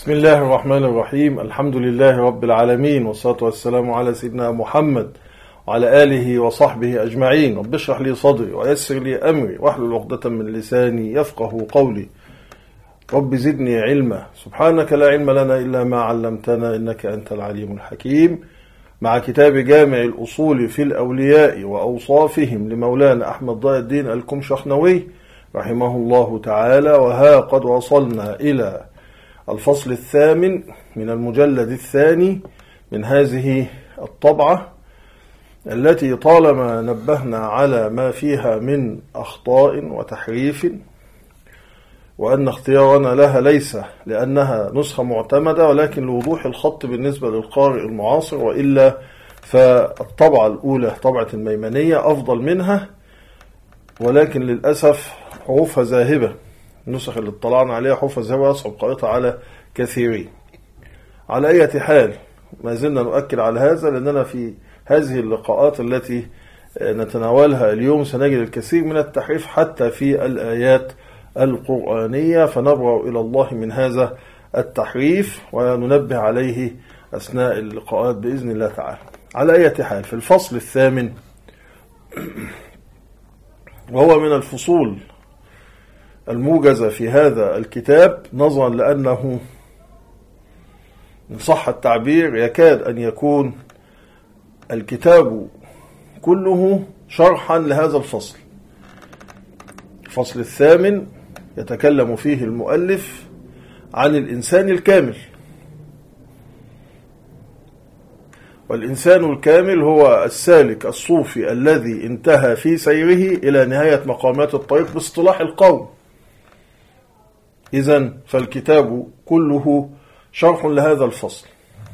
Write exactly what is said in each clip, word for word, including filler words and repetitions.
بسم الله الرحمن الرحيم. الحمد لله رب العالمين، والصلاة والسلام على سيدنا محمد وعلى آله وصحبه أجمعين. رب اشرح لي صدري ويسر لي أمري واحلل عقدة من لساني يفقه قولي. رب زدني علما، سبحانك لا علم لنا إلا ما علمتنا إنك أنت العليم الحكيم. مع كتاب جامع الأصول في الأولياء وأوصافهم لمولانا أحمد ضياء الدين الكمشخنوي رحمه الله تعالى. وها قد وصلنا إلى الفصل الثامن من المجلد الثاني من هذه الطبعة، التي طالما نبهنا على ما فيها من أخطاء وتحريف، وأن اختيارنا لها ليس لأنها نسخة معتمدة ولكن لوضوح الخط بالنسبة للقارئ المعاصر، وإلا فالطبعة الأولى طبعة الميمنية أفضل منها، ولكن للأسف حروفها ذاهبة. النسخ اللي اطلعنا عليها حروفها ذاهبة يصعب قراءتها على كثيرين. على أي حال ما زلنا نؤكد على هذا، لأننا في هذه اللقاءات التي نتناولها اليوم سنجد الكثير من التحريف حتى في الآيات القرآنية، فنبرأ إلى الله من هذا التحريف وننبه عليه أثناء اللقاءات بإذن الله تعالى. على أي حال في الفصل الثامن، وهو من الفصول الموجزة في هذا الكتاب، نظرا لأنه إن صح التعبير يكاد أن يكون الكتاب كله شرحا لهذا الفصل. الفصل الثامن يتكلم فيه المؤلف عن الإنسان الكامل، والإنسان الكامل هو السالك الصوفي الذي انتهى في سيره إلى نهاية مقامات الطريق باصطلاح القوم. إذن فالكتاب كله شرح لهذا الفصل.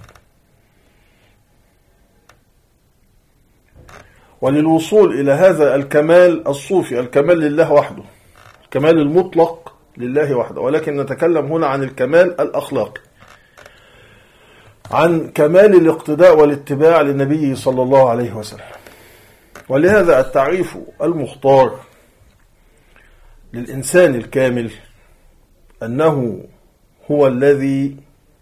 وللوصول إلى هذا الكمال الصوفي، الكمال لله وحده، الكمال المطلق لله وحده، ولكن نتكلم هنا عن الكمال الأخلاقي، عن كمال الاقتداء والاتباع للنبي صلى الله عليه وسلم. ولهذا التعريف المختار للإنسان الكامل أنه هو الذي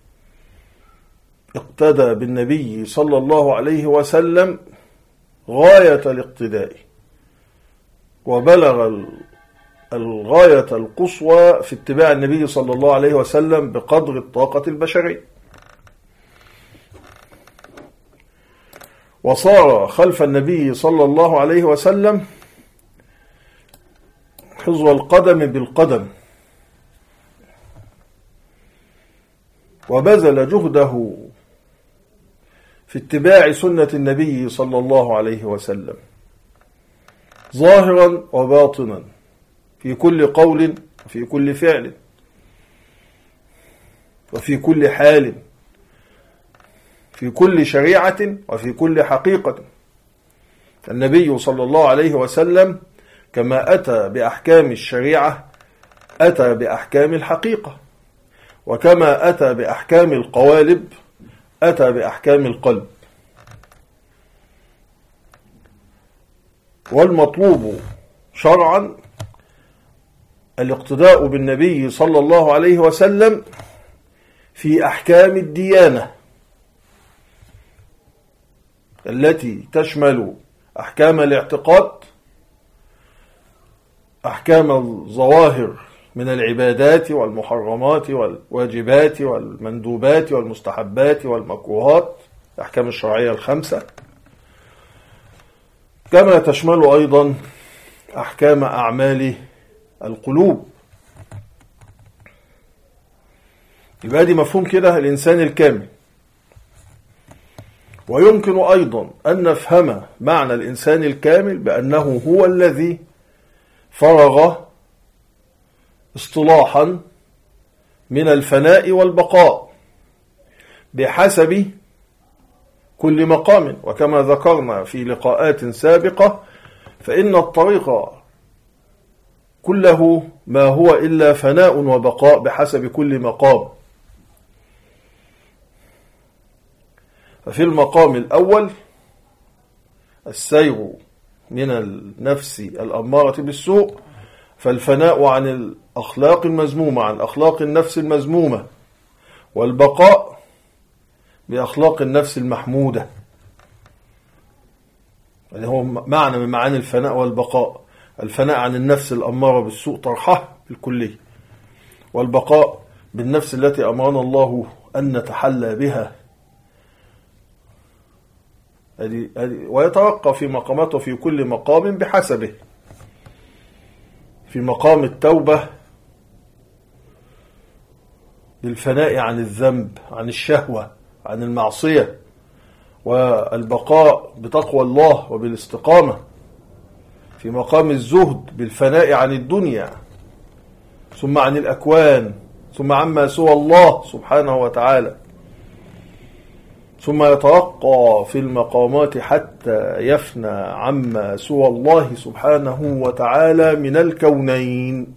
اقتدى بالنبي صلى الله عليه وسلم غاية الاقتداء، وبلغ الغاية القصوى في اتباع النبي صلى الله عليه وسلم بقدر الطاقة البشرية، وصار خلف النبي صلى الله عليه وسلم حذو القدم بالقدم، وبذل جهده في اتباع سنة النبي صلى الله عليه وسلم ظاهرا وباطنا، في كل قول وفي كل فعل وفي كل حال، في كل شريعة وفي كل حقيقة. النبي صلى الله عليه وسلم كما أتى بأحكام الشريعة أتى بأحكام الحقيقة، وكما أتى بأحكام القوالب أتى بأحكام القلب. والمطلوب شرعا الاقتداء بالنبي صلى الله عليه وسلم في أحكام الديانة التي تشمل أحكام الاعتقاد، أحكام الظواهر من العبادات والمحرمات والواجبات والمندوبات والمستحبات والمكروهات، الأحكام الشرعية الخمسة، كما تشمل أيضا أحكام أعمال القلوب. يبقى دي مفهوم كده الإنسان الكامل. ويمكن أيضا أن نفهم معنى الإنسان الكامل بأنه هو الذي فرغ اصطلاحا من الفناء والبقاء بحسب كل مقام. وكما ذكرنا في لقاءات سابقة، فإن الطريق كله ما هو إلا فناء وبقاء بحسب كل مقام. ففي المقام الأول السير من النفس الأمارة بالسوء، فالفناء عن الأخلاق المذمومة، عن أخلاق النفس المذمومة، والبقاء بأخلاق النفس المحمودة، اللي هو معنى من معاني الفناء والبقاء. الفناء عن النفس الأمارة بالسوء طرحها بالكلية، والبقاء بالنفس التي أمرنا الله أن نتحلى بها. ويترقى في مقاماته في كل مقام بحسبه. في مقام التوبة بالفناء عن الذنب، عن الشهوة، عن المعصية، والبقاء بتقوى الله وبالاستقامة. في مقام الزهد بالفناء عن الدنيا، ثم عن الأكوان، ثم عما سوى الله سبحانه وتعالى، ثم يترقى في المقامات حتى يفنى عما سوى الله سبحانه وتعالى من الكونين،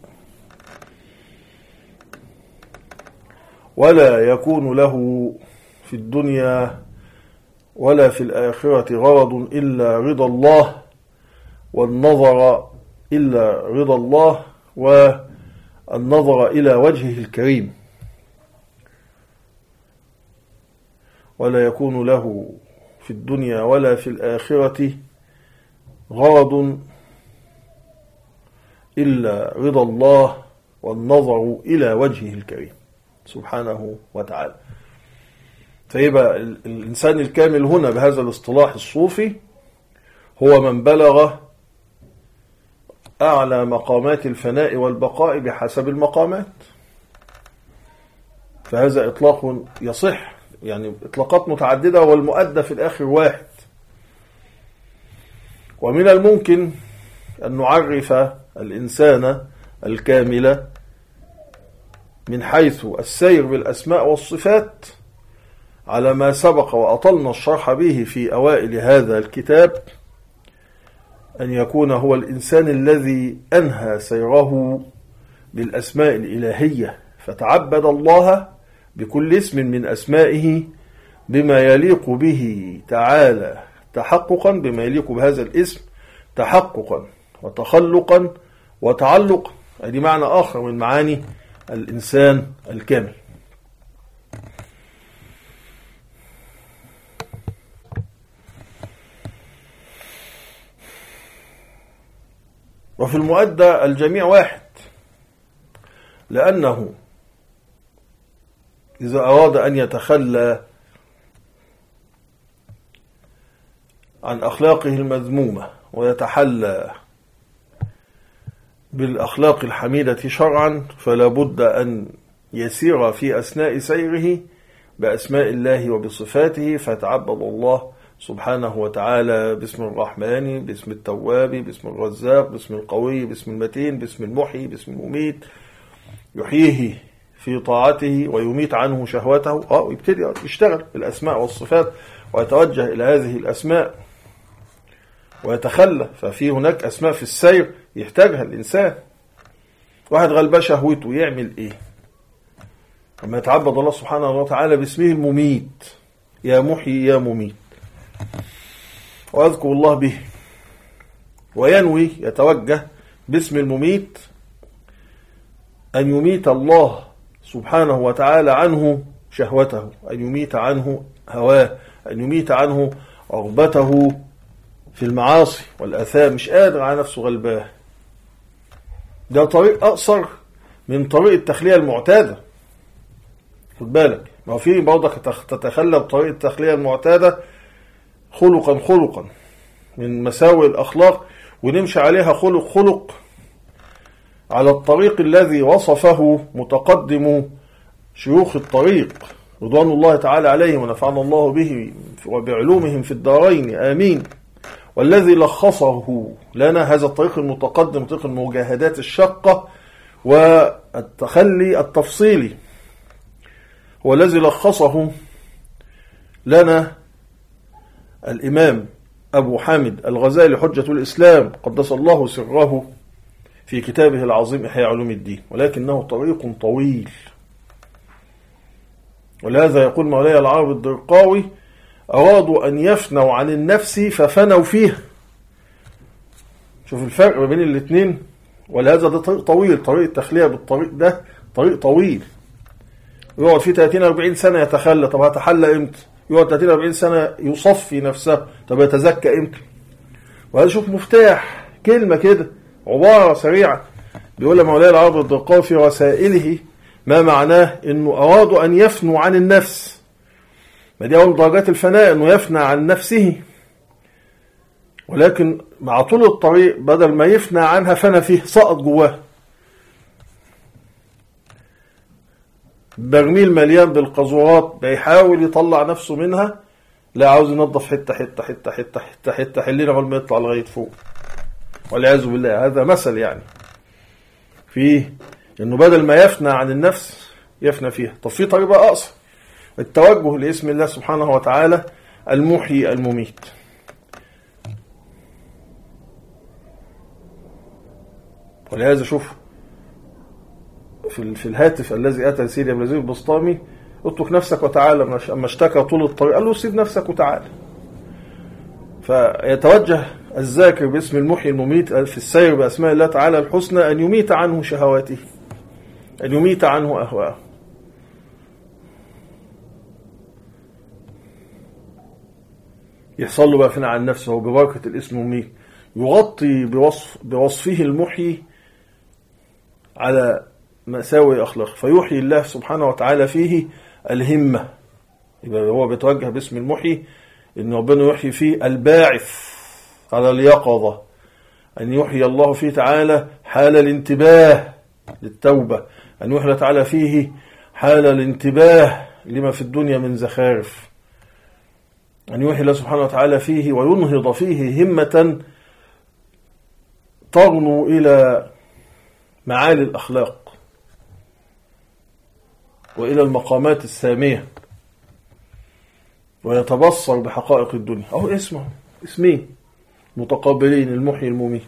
ولا يكون له في الدنيا ولا في الآخرة غرض إلا رضا الله، والنظر إلا رضا الله، والنظر إلى وجهه الكريم. ولا يكون له في الدنيا ولا في الآخرة غرض إلا رضا الله والنظر إلى وجهه الكريم سبحانه وتعالى. فيبقى الإنسان الكامل هنا بهذا الاصطلاح الصوفي هو من بلغ أعلى مقامات الفناء والبقاء بحسب المقامات. فهذا إطلاق يصح، يعني إطلاقات متعددة والمؤدى في الآخر واحد. ومن الممكن أن نعرف الإنسان الكامل من حيث السير بالأسماء والصفات على ما سبق وأطلنا الشرح به في أوائل هذا الكتاب، أن يكون هو الإنسان الذي أنهى سيره بالأسماء الإلهية، فتعبد الله بكل اسم من أسمائه بما يليق به تعالى تحققا، بما يليق بهذا الاسم تحققا وتخلقا وتعلقا. هذه معنى آخر من معاني الإنسان الكامل. وفي المؤدى الجميع واحد، لأنه إذا أراد أن يتخلى عن أخلاقه المذمومة ويتحلى بالأخلاق الحميدة شرعا، فلا بد أن يسير في أثناء سيره بأسماء الله وبصفاته، فتعبد الله سبحانه وتعالى باسم الرحمن، باسم التواب، باسم الرزاق، باسم القوي، باسم المتين، باسم المحيي، باسم المميت، يحييه في طاعته ويميت عنه شهوته. اه ويبتدي يشتغل بالأسماء والصفات ويتوجه إلى هذه الأسماء ويتخلى. ففي هناك أسماء في السير يحتاجها الإنسان. واحد غلبة شهوته يعمل إيه؟ لما يتعبد الله سبحانه وتعالى باسمه المميت، يا محيي يا مميت، وأذكر الله به، وينوي يتوجه باسم المميت أن يميت الله سبحانه وتعالى عنه شهوته، أن يميت عنه هواه، أن يميت عنه رغبته في المعاصي والآثام. مش قادر على نفسه غلباه. ده طريق أقصر من طريق التخلية المعتادة. خد بالك، ما في برضك تتخلى بطريق التخلية المعتادة خلقا خلقا من مساوئ الأخلاق، ونمشي عليها خلق خلق على الطريق الذي وصفه متقدم شيوخ الطريق رضوان الله تعالى عليهم ونفعنا الله به وبعلومهم في الدارين آمين. والذي لخصه لنا هذا الطريق المتقدم، طريق المجاهدات الشاقة والتخلي التفصيلي، هو الذي لخصه لنا الإمام أبو حامد الغزالي حجة الإسلام قدس الله سره في كتابه العظيم إحياء علوم الدين. ولكنه طريق طويل، ولهذا يقول مولاي العرب الدرقاوي: أرادوا أن يفنوا عن النفس ففنوا فيها. شوف الفرق ما بين الاثنين. ولهذا ده طريق طويل، طريق التخلية بالطريق ده طريق طويل، يقعد فيه ثلاثين أربعين سنة يتخلى، طب هتحلى امتى؟ يقعد ثلاثين أربعين سنة يصفي نفسه، طب يتزكى امتى؟ وهذا شوف مفتاح كلمة كده، عبارة سريعة بيقول مولاي العرض الدقاوي في رسائله ما معناه انه ارادوا ان يفنوا عن النفس. ما دي اول درجات الفناء، انه يفنى عن نفسه، ولكن مع طول الطريق بدل ما يفنى عنها فنى فيه، سقط جواه. برميل مليان بالقذورات بيحاول يطلع نفسه منها، لا عاوز ينظف حته حته حته حته حته حته حلينا قبل ما يطلع لغايه فوق، والعياذ بالله. هذا مثل يعني فيه انه بدل ما يفنى عن النفس يفنى فيها. طب في طريقه اقصر، التوجه لاسم الله سبحانه وتعالى المحيي المميت. ولهذا شوف في في الهاتف الذي اتى سيدي ابن العزيز البسطامي، اترك نفسك وتعالى، اما اشتكى طول الطريق قال له سيب نفسك وتعالى. فيتوجه الذاكر باسم المحيي المميت في السير باسماء الله تعالى الحسنى ان يميت عنه شهواته، ان يميت عنه اهواءه. يحصل له بقى فناء عن نفسه ببركه الاسم المميت، يغطي بوصف بوصفه المحيي على مساوي أخلاق، فيحيي الله سبحانه وتعالى فيه الهمة. يبقى هو بيتوجه باسم المحيي إن ربنا يحيي فيه الباعث على اليقظة، أن يحيي الله فيه تعالى حال الانتباه للتوبة، أن يحيي تعالى فيه حال الانتباه لما في الدنيا من زخارف، أن يحيي الله سبحانه وتعالى فيه وينهض فيه همة ترنو إلى معالي الأخلاق وإلى المقامات السامية، ويتبصر بحقائق الدنيا. أهو اسمه اسمين متقابلين، المحيي المميت.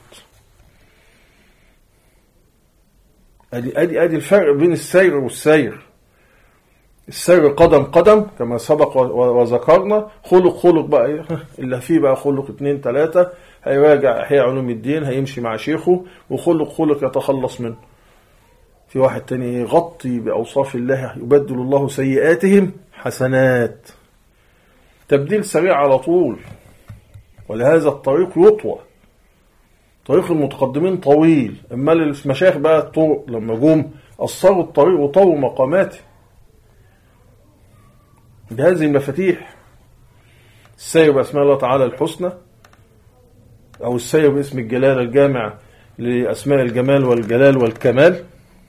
أدي أدي أدي الفرق بين السير والسير. السير قدم قدم كما سبق وذكرنا، خلق خلق بقى اللي فيه بقى خلق اتنين تلاتة، هيراجع إحياء علوم الدين، هيمشي مع شيخه، وخلق خلق يتخلص منه. في واحد تاني يغطي بأوصاف الله، يبدل الله سيئاتهم حسنات، تبديل سريع على طول. ولهذا الطريق يطوى، طريق المتقدمين طويل. اما المشايخ بقى الطرق لما جم قصروا الطريق وطوروا مقاماته بهذه المفاتيح. السير بأسماء الله تعالى الحسنى، أو السير باسم الجلال الجامع لأسماء الجمال والجلال والكمال،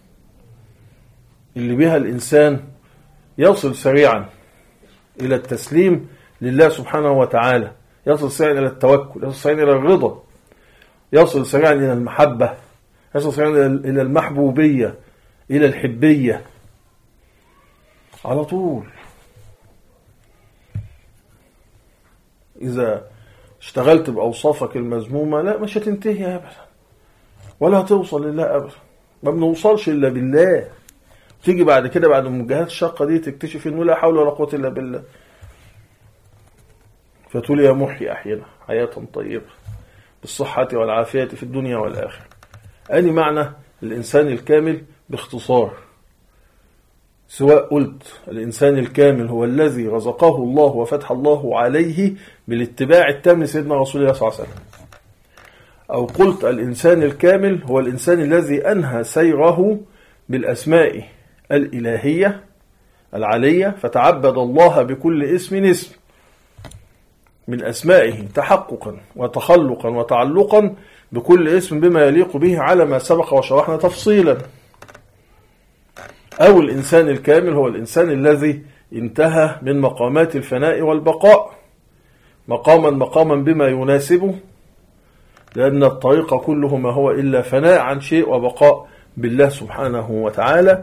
اللي بها الإنسان يصل سريعا إلى التسليم لله سبحانه وتعالى، يصل سريعا إلى التوكل، يصل سريعا إلى الرضا، يصل سريعا إلى المحبة، يصل سريعا إلى المحبوبية، إلى الحبية على طول. إذا اشتغلت بأوصافك المذمومة لا مش هتنتهي أبدا، ولا هتوصل لله أبدا. ما بنوصلش إلا بالله. تيجي بعد كده بعد المواجهات الشاقة دي تكتشف إنه لا حول ولا قوة إلا بالله. فتقول يا محيي أحينا حياة طيبة بالصحة والعافية في الدنيا والآخرة. أني معنى الإنسان الكامل باختصار، سواء قلت الإنسان الكامل هو الذي رزقه الله وفتح الله عليه بالاتباع التام لسيدنا رسول الله صلى الله عليه وسلم، أو قلت الإنسان الكامل هو الإنسان الذي أنهى سيره بالأسماء الإلهية العلية، فتعبد الله بكل اسم اسم من أسمائه تحققا وتخلقا وتعلقا بكل اسم بما يليق به على ما سبق وشرحنا تفصيلا. أو الإنسان الكامل هو الإنسان الذي انتهى من مقامات الفناء والبقاء مقاما مقاما بما يناسبه، لأن الطريق كله ما هو إلا فناء عن شيء وبقاء بالله سبحانه وتعالى.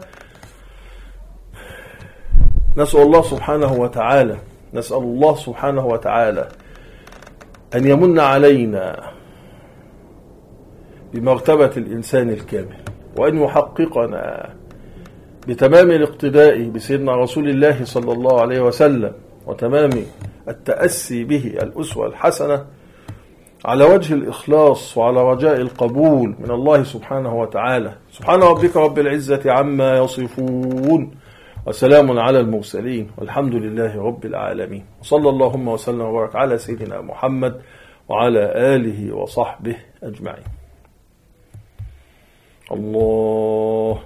نسأل الله سبحانه وتعالى نسأل الله سبحانه وتعالى أن يمن علينا بمرتبة الإنسان الكامل، وأن يحققنا بتمام الاقتداء بسيدنا رسول الله صلى الله عليه وسلم، وتمام التأسي به الأسوة الحسنة على وجه الإخلاص وعلى رجاء القبول من الله سبحانه وتعالى. سبحان ربك رب العزة عما يصفون، وسلام على المرسلين والحمد لله رب العالمين. وصلى اللهم وسلم وبارك على سيدنا محمد وعلى آله وصحبه أجمعين. الله